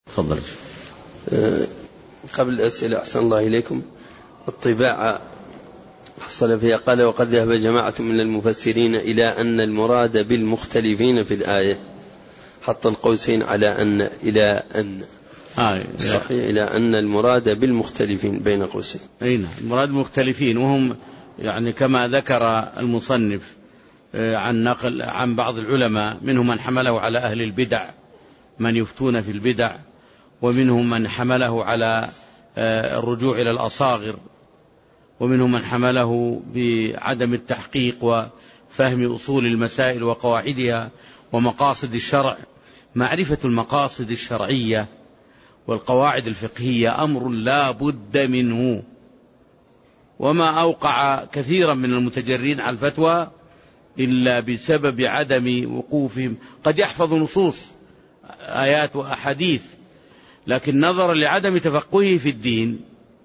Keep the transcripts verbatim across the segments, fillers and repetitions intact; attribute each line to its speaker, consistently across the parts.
Speaker 1: تفضل.
Speaker 2: قبل الأسئلة أحسن الله إليكم، الطباعة حصل فيها قال وقد ذهب جماعة من المفسرين إلى أن المراد بالمختلفين في الآية، حط القوسين على أن إلى أن
Speaker 1: آه
Speaker 2: صحيح إلى أن المراد بالمختلفين بين قوسين.
Speaker 1: أين المراد مختلفين، وهم يعني كما ذكر المصنف عن نقل عن بعض العلماء، منهم من حمله على أهل البدع من يفتون في البدع، ومنهم من حمله على الرجوع إلى الأصاغر، ومنهم من حمله بعدم التحقيق وفهم أصول المسائل وقواعدها ومقاصد الشرع. معرفة المقاصد الشرعية والقواعد الفقهية أمر لا بد منه، وما أوقع كثيرا من المتجرين على الفتوى إلا بسبب عدم وقوفهم. قد يحفظ نصوص آيات وأحاديث، لكن نظرا لعدم تفقهه في الدين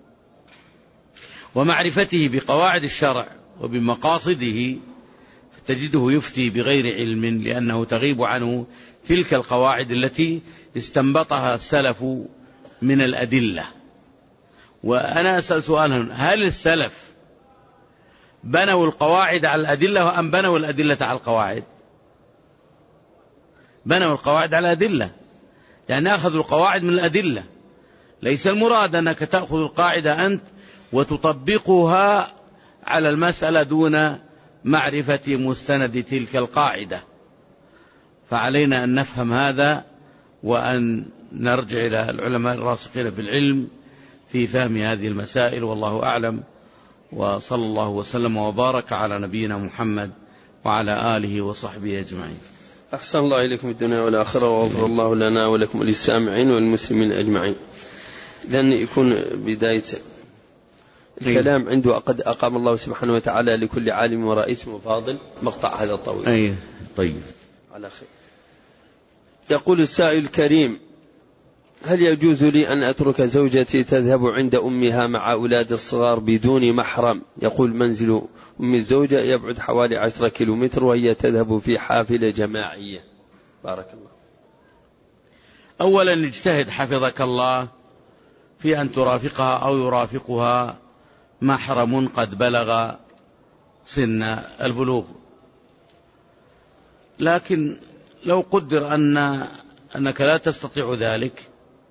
Speaker 1: ومعرفته بقواعد الشرع وبمقاصده تجده يفتي بغير علم، لأنه تغيب عنه تلك القواعد التي استنبطها السلف من الأدلة. وأنا أسأل سؤالا، هل السلف بنوا القواعد على الأدلة أم بنوا الأدلة على القواعد؟ بنوا القواعد على الأدلة، يعني أخذوا القواعد من الأدلة. ليس المراد أنك تأخذ القاعدة أنت وتطبقها على المسألة دون معرفة مستند تلك القاعدة. فعلينا أن نفهم هذا، وأن نرجع إلى العلماء الراسخين في العلم في فهم هذه المسائل، والله أعلم. وصلى الله وسلم وبارك على نبينا محمد وعلى آله وصحبه أجمعين.
Speaker 2: أحسن الله إليكم الدنيا والآخرة، وغفر الله لنا ولكم وللسامعين والمسلمين أجمعين. إذن يكون بداية الكلام عنده قد أقام الله سبحانه وتعالى لكل عالم ورئيس وفاضل مقطع هذا الطويل.
Speaker 1: أي طيب
Speaker 2: على خير. يقول السائل الكريم: هل يجوز لي أن أترك زوجتي تذهب عند أمها مع أولاد الصغار بدون محرم؟ يقول منزل أم الزوجة يبعد حوالي عشرة كيلومتر وهي تذهب في حافلة جماعية. بارك الله.
Speaker 1: أولا اجتهد حفظك الله في أن ترافقها أو يرافقها محرم قد بلغ سن البلوغ. لكن لو قدر أن أنك لا تستطيع ذلك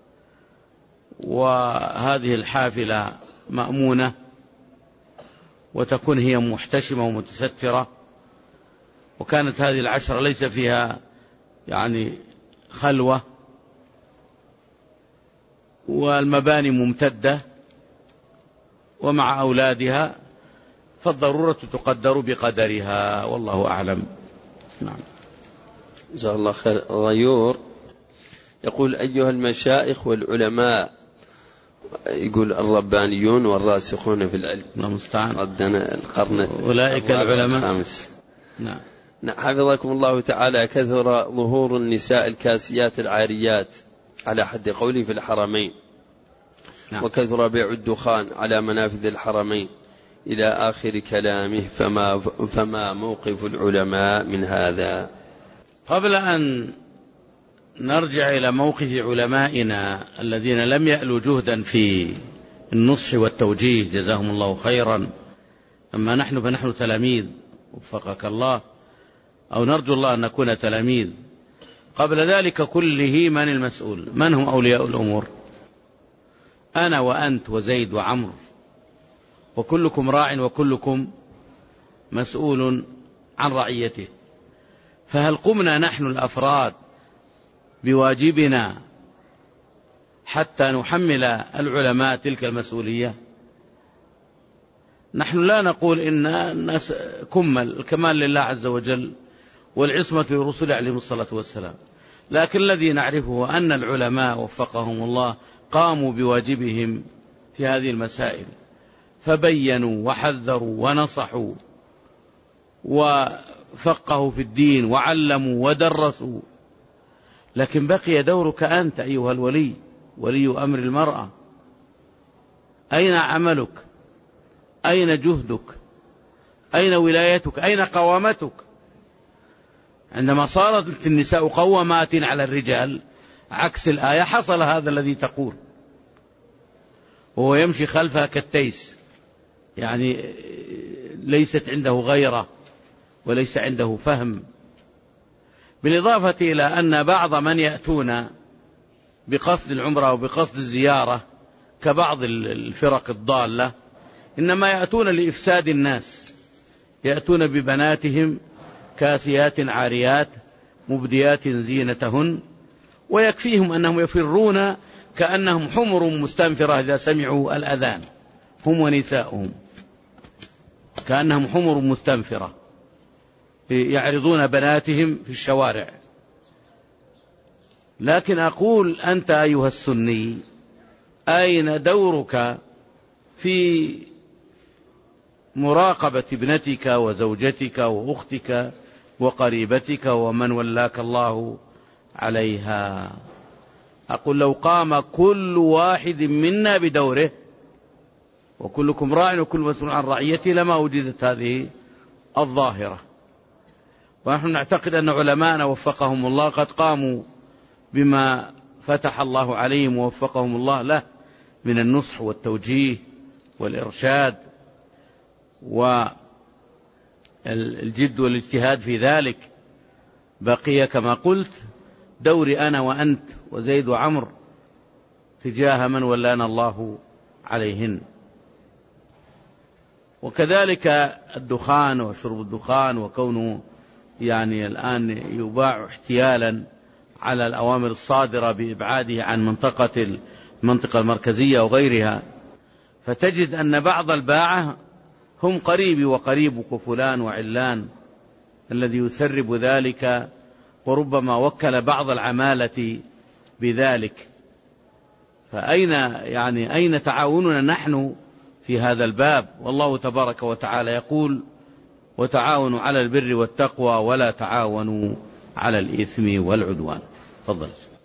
Speaker 1: وهذه الحافلة مأمونة وتكون هي محتشمة ومتسترة، وكانت هذه العشرة ليس فيها يعني خلوة والمباني ممتدة ومع أولادها، فالضرورة تقدر بقدرها، والله أعلم. نعم.
Speaker 2: جزاه الله خير. غيور يقول: أيها المشايخ والعلماء، يقول الربانيون والراسخون في العلم،
Speaker 1: المستعان،
Speaker 2: ردنا القرن
Speaker 1: أولئك العلماء
Speaker 2: الخامس.
Speaker 1: نعم.
Speaker 2: حفظكم الله تعالى. كثر ظهور النساء الكاسيات العاريات على حد قولي في الحرمين. نعم. وكثر بيع الدخان على منافذ الحرمين إلى آخر كلامه، فما, فما موقف العلماء من هذا؟
Speaker 1: قبل أن نرجع إلى موقف علمائنا الذين لم يألوا جهدا في النصح والتوجيه جزاهم الله خيرا، أما نحن فنحن تلاميذ وفقك الله، أو نرجو الله أن نكون تلاميذ. قبل ذلك كله من المسؤول؟ من هم أولياء الأمور؟ أنا وأنت وزيد وعمر، وكلكم راع وكلكم مسؤول عن رعيته. فهل قمنا نحن الأفراد بواجبنا حتى نحمل العلماء تلك المسؤولية؟ نحن لا نقول إن الناس كمل، الكمال لله عز وجل والعصمة لرسله عليهم الصلاة والسلام، لكن الذي نعرفه أن العلماء وفقهم الله قاموا بواجبهم في هذه المسائل، فبينوا وحذروا ونصحوا وفقهوا في الدين وعلموا ودرسوا. لكن بقي دورك أنت أيها الولي، ولي أمر المرأة. أين عملك؟ أين جهدك؟ أين ولايتك؟ أين قوامتك؟ عندما صارت النساء قوامات على الرجال عكس الآية حصل هذا الذي تقول، وهو يمشي خلفها كالتيس، يعني ليست عنده غيرة وليس عنده فهم. بالإضافة إلى أن بعض من يأتون بقصد العمرة أو بقصد الزيارة كبعض الفرق الضالة إنما يأتون لإفساد الناس، يأتون ببناتهم كاسيات عاريات مبديات زينتهن، ويكفيهم أنهم يفرون كأنهم حمر مستنفرة إذا سمعوا الأذان، هم ونساؤهم كأنهم حمر مستنفرة يعرضون بناتهم في الشوارع. لكن أقول أنت أيها السني أين دورك في مراقبة ابنتك وزوجتك وأختك وقريبتك ومن ولاك الله عليها؟ أقول لو قام كل واحد منا بدوره، وكلكم راع وكل مسؤول عن رعيته، لما وجدت هذه الظاهرة. ونحن نعتقد أن علماءنا وفقهم الله قد قاموا بما فتح الله عليهم ووفقهم الله له من النصح والتوجيه والإرشاد والجد والاجتهاد في ذلك. بقي كما قلت دوري أنا وأنت وزيد وعمر تجاه من ولانا الله عليهن. وكذلك الدخان وشرب الدخان وكونه يعني الآن يباع احتيالا على الأوامر الصادرة بإبعاده عن منطقة المنطقة المركزية وغيرها، فتجد أن بعض الباعة هم قريبي وقريبك فلان وعلان الذي يسرب ذلك، وربما وكل بعض العمالة بذلك. فأين يعني أين تعاوننا نحن في هذا الباب؟ والله تبارك وتعالى يقول وتعاونوا على البر والتقوى ولا تعاونوا على الإثم والعدوان. تفضل.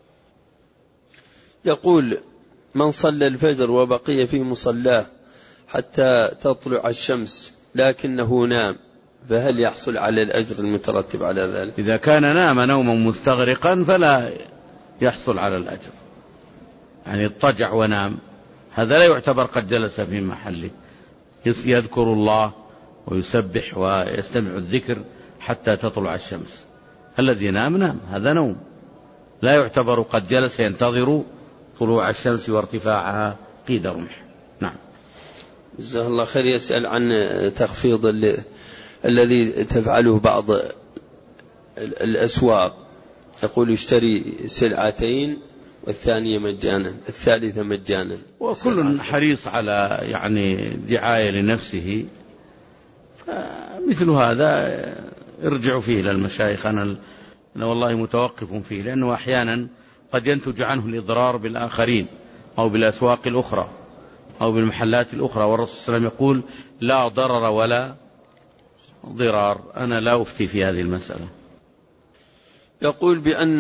Speaker 2: يقول من صلى الفجر وبقي في مصلاه حتى تطلع الشمس لكنه نام، فهل يحصل على الأجر المترتب على ذلك؟
Speaker 1: إذا كان نام نوما مستغرقا فلا يحصل على الأجر، يعني اضطجع ونام، هذا لا يعتبر قد جلس في محله، يذكر الله ويسبح ويستمع الذكر حتى تطلع الشمس. الذي نام نام، هذا نوم، لا يعتبر قد جلس ينتظر طلوع الشمس وارتفاعها قيد رمح. نعم.
Speaker 2: جزاه الله خير. يسأل عن تخفيض الذي تفعله بعض الأسواق، يقول اشتري سلعتين والثانية مجانا الثالثة مجانا،
Speaker 1: وكل حريص على يعني دعاية لنفسه، مثل هذا ارجعوا فيه للمشايخ. أنا والله متوقف فيه، لأنه أحيانا قد ينتج عنه الإضرار بالآخرين أو بالأسواق الأخرى أو بالمحلات الأخرى، والرسول صلى الله عليه وسلم يقول لا ضرر ولا ضرار. أنا لا أفتي في هذه المسألة.
Speaker 2: يقول بأن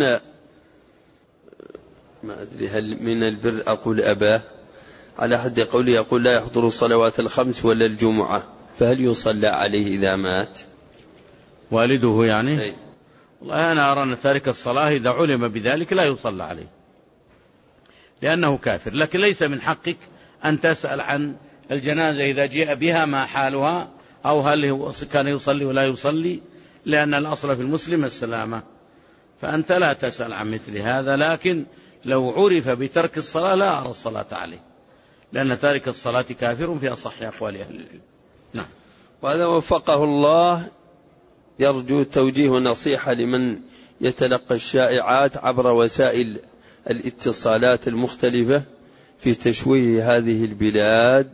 Speaker 2: ما أدري هل من البر أقول أباه، على حد قوله يقول لا يحضر الصلوات الخمس ولا الجمعة، فهل يصلى عليه إذا مات؟
Speaker 1: والده يعني؟
Speaker 2: أي.
Speaker 1: والله أنا أرى أن تارك الصلاة إذا علم بذلك لا يصلى عليه لأنه كافر، لكن ليس من حقك أن تسأل عن الجنازة إذا جاء بها ما حالها أو هل هو كان يصلي ولا يصلي، لأن الأصل في المسلم السلامة، فأنت لا تسأل عن مثل هذا. لكن لو عرف بترك الصلاة لا أرى الصلاة عليه، لأن تارك الصلاة كافر في أصح أقوال أهل العلم. نعم.
Speaker 2: وهذا وفقه الله يرجو توجيه ونصيحة لمن يتلقى الشائعات عبر وسائل الاتصالات المختلفة في تشويه هذه البلاد.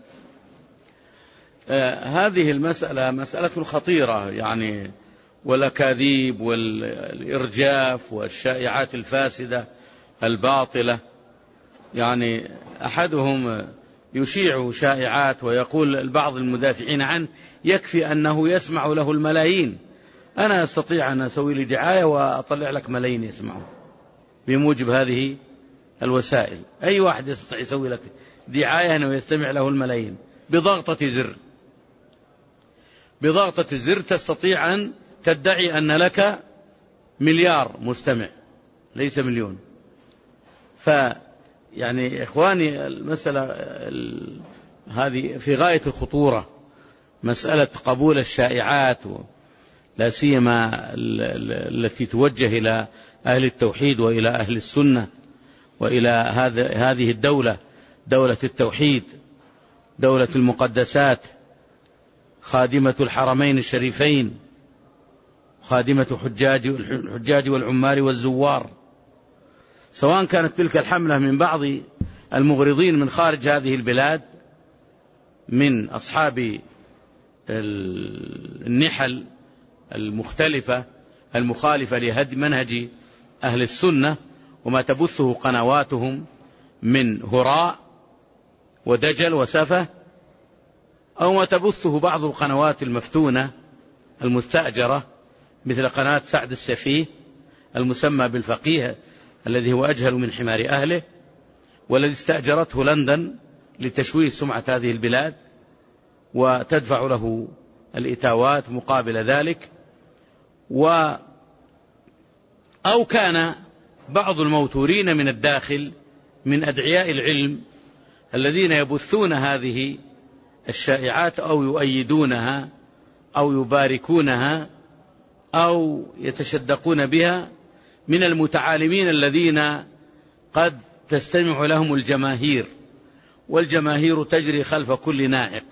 Speaker 1: آه هذه المسألة مسألة خطيرة يعني، والأكاذيب والإرجاف والشائعات الفاسدة الباطلة. يعني أحدهم يشيع شائعات ويقول البعض المدافعين عنه يكفي أنه يسمع له الملايين، أنا أستطيع أن أسوي لي دعاية وأطلع لك ملايين يسمعون بموجب هذه الوسائل. أي واحد يستطيع يسوي لك دعاية أنه يستمع له الملايين بضغطة زر، بضغطة زر تستطيع أن تدعي أن لك مليار مستمع، ليس مليون، فيعني إخواني المسألة هذه في غاية الخطورة، مسألة قبول الشائعات، لا سيما التي توجه إلى أهل التوحيد وإلى أهل السنة وإلى هذه الدولة، دولة التوحيد، دولة المقدسات، خادمة الحرمين الشريفين، خادمة حجاج الحجاج والعمال والزوار. سواء كانت تلك الحملة من بعض المغرضين من خارج هذه البلاد من أصحاب النحل المختلفة المخالفة لهدي منهج أهل السنة وما تبثه قنواتهم من هراء ودجل وسفة، أو ما تبثه بعض القنوات المفتونة المستأجرة مثل قناة سعد السفيه المسمى بالفقيه الذي هو أجهل من حمار أهله، والذي استأجرته لندن لتشويه سمعة هذه البلاد وتدفع له الإتاوات مقابل ذلك. و أو كان بعض الموتورين من الداخل من أدعياء العلم الذين يبثون هذه الشائعات أو يؤيدونها أو يباركونها أو يتشدقون بها، من المتعالمين الذين قد تستمع لهم الجماهير، والجماهير تجري خلف كل ناعق،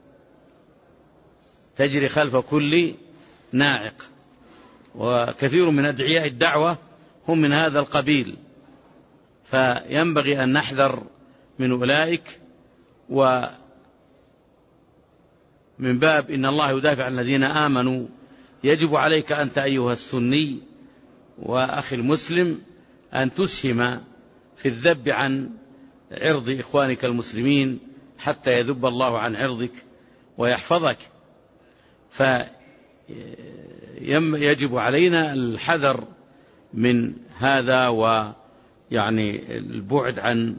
Speaker 1: تجري خلف كل ناعق، وكثير من أدعياء الدعوة هم من هذا القبيل، فينبغي أن نحذر من أولئك. ومن باب إن الله يدافع عن الذين آمنوا، يجب عليك أنت أيها السني وأخي المسلم أن تسهم في الذب عن عرض إخوانك المسلمين حتى يذب الله عن عرضك ويحفظك. فيجب علينا الحذر من هذا، ويعني البعد عن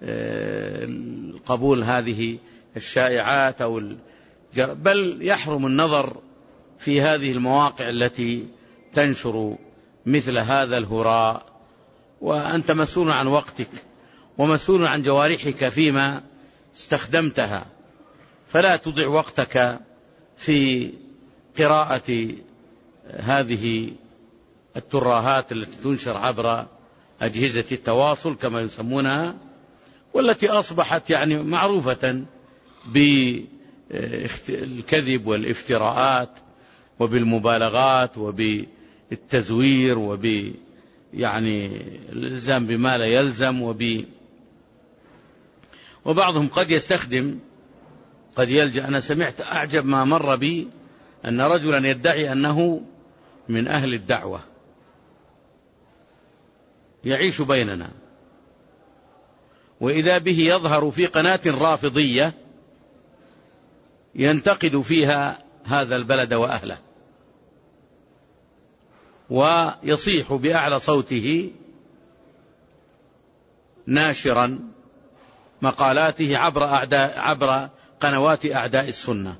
Speaker 1: قبول هذه الشائعات أو بل يحرم النظر في هذه المواقع التي تنشر مثل هذا الهراء، وأنت مسؤول عن وقتك ومسؤول عن جوارحك فيما استخدمتها، فلا تضع وقتك في قراءة هذه الترهات التي تنشر عبر أجهزة التواصل كما يسمونها، والتي أصبحت يعني معروفة بالكذب والافتراءات وبالمبالغات وبالتزوير وب يعني الإلزام بما لا يلزم، وب وبعضهم قد يستخدم قد يلجأ. أنا سمعت أعجب ما مر بي أن رجلا يدعي أنه من أهل الدعوة يعيش بيننا، وإذا به يظهر في قناة رافضية ينتقد فيها هذا البلد وأهله، ويصيح بأعلى صوته ناشرا مقالاته عبر أعداء عبر قنوات أعداء السنة.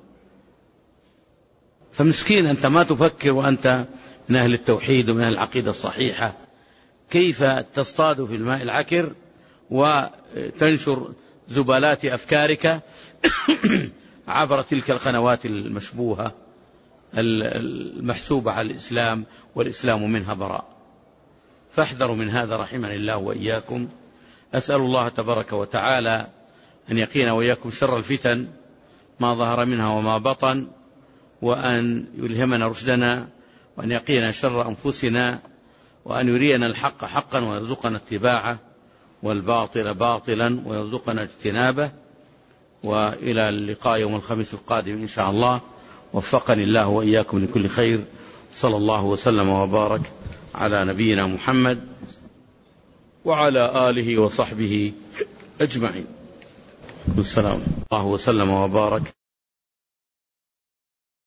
Speaker 1: فمسكين أنت ما تفكر وأنت من أهل التوحيد ومن أهل العقيدة الصحيحة، كيف تصطاد في الماء العكر وتنشر زبالات أفكارك عبر تلك القنوات المشبوهة المحسوبة على الإسلام والإسلام منها براء. فاحذروا من هذا رحمني الله وإياكم. أسأل الله تبارك وتعالى أن يقينا وإياكم شر الفتن ما ظهر منها وما بطن، وأن يلهمنا رشدنا، وأن يقينا شر أنفسنا، وأن يرينا الحق حقا ويرزقنا اتباعه، والباطل باطلا ويرزقنا اجتنابه. وإلى اللقاء يوم الخميس القادم إن شاء الله. وفقني الله وإياكم لكل خير. صلى الله وسلم وبارك على نبينا محمد وعلى آله وصحبه أجمعين. السلام الله وسلم وبارك.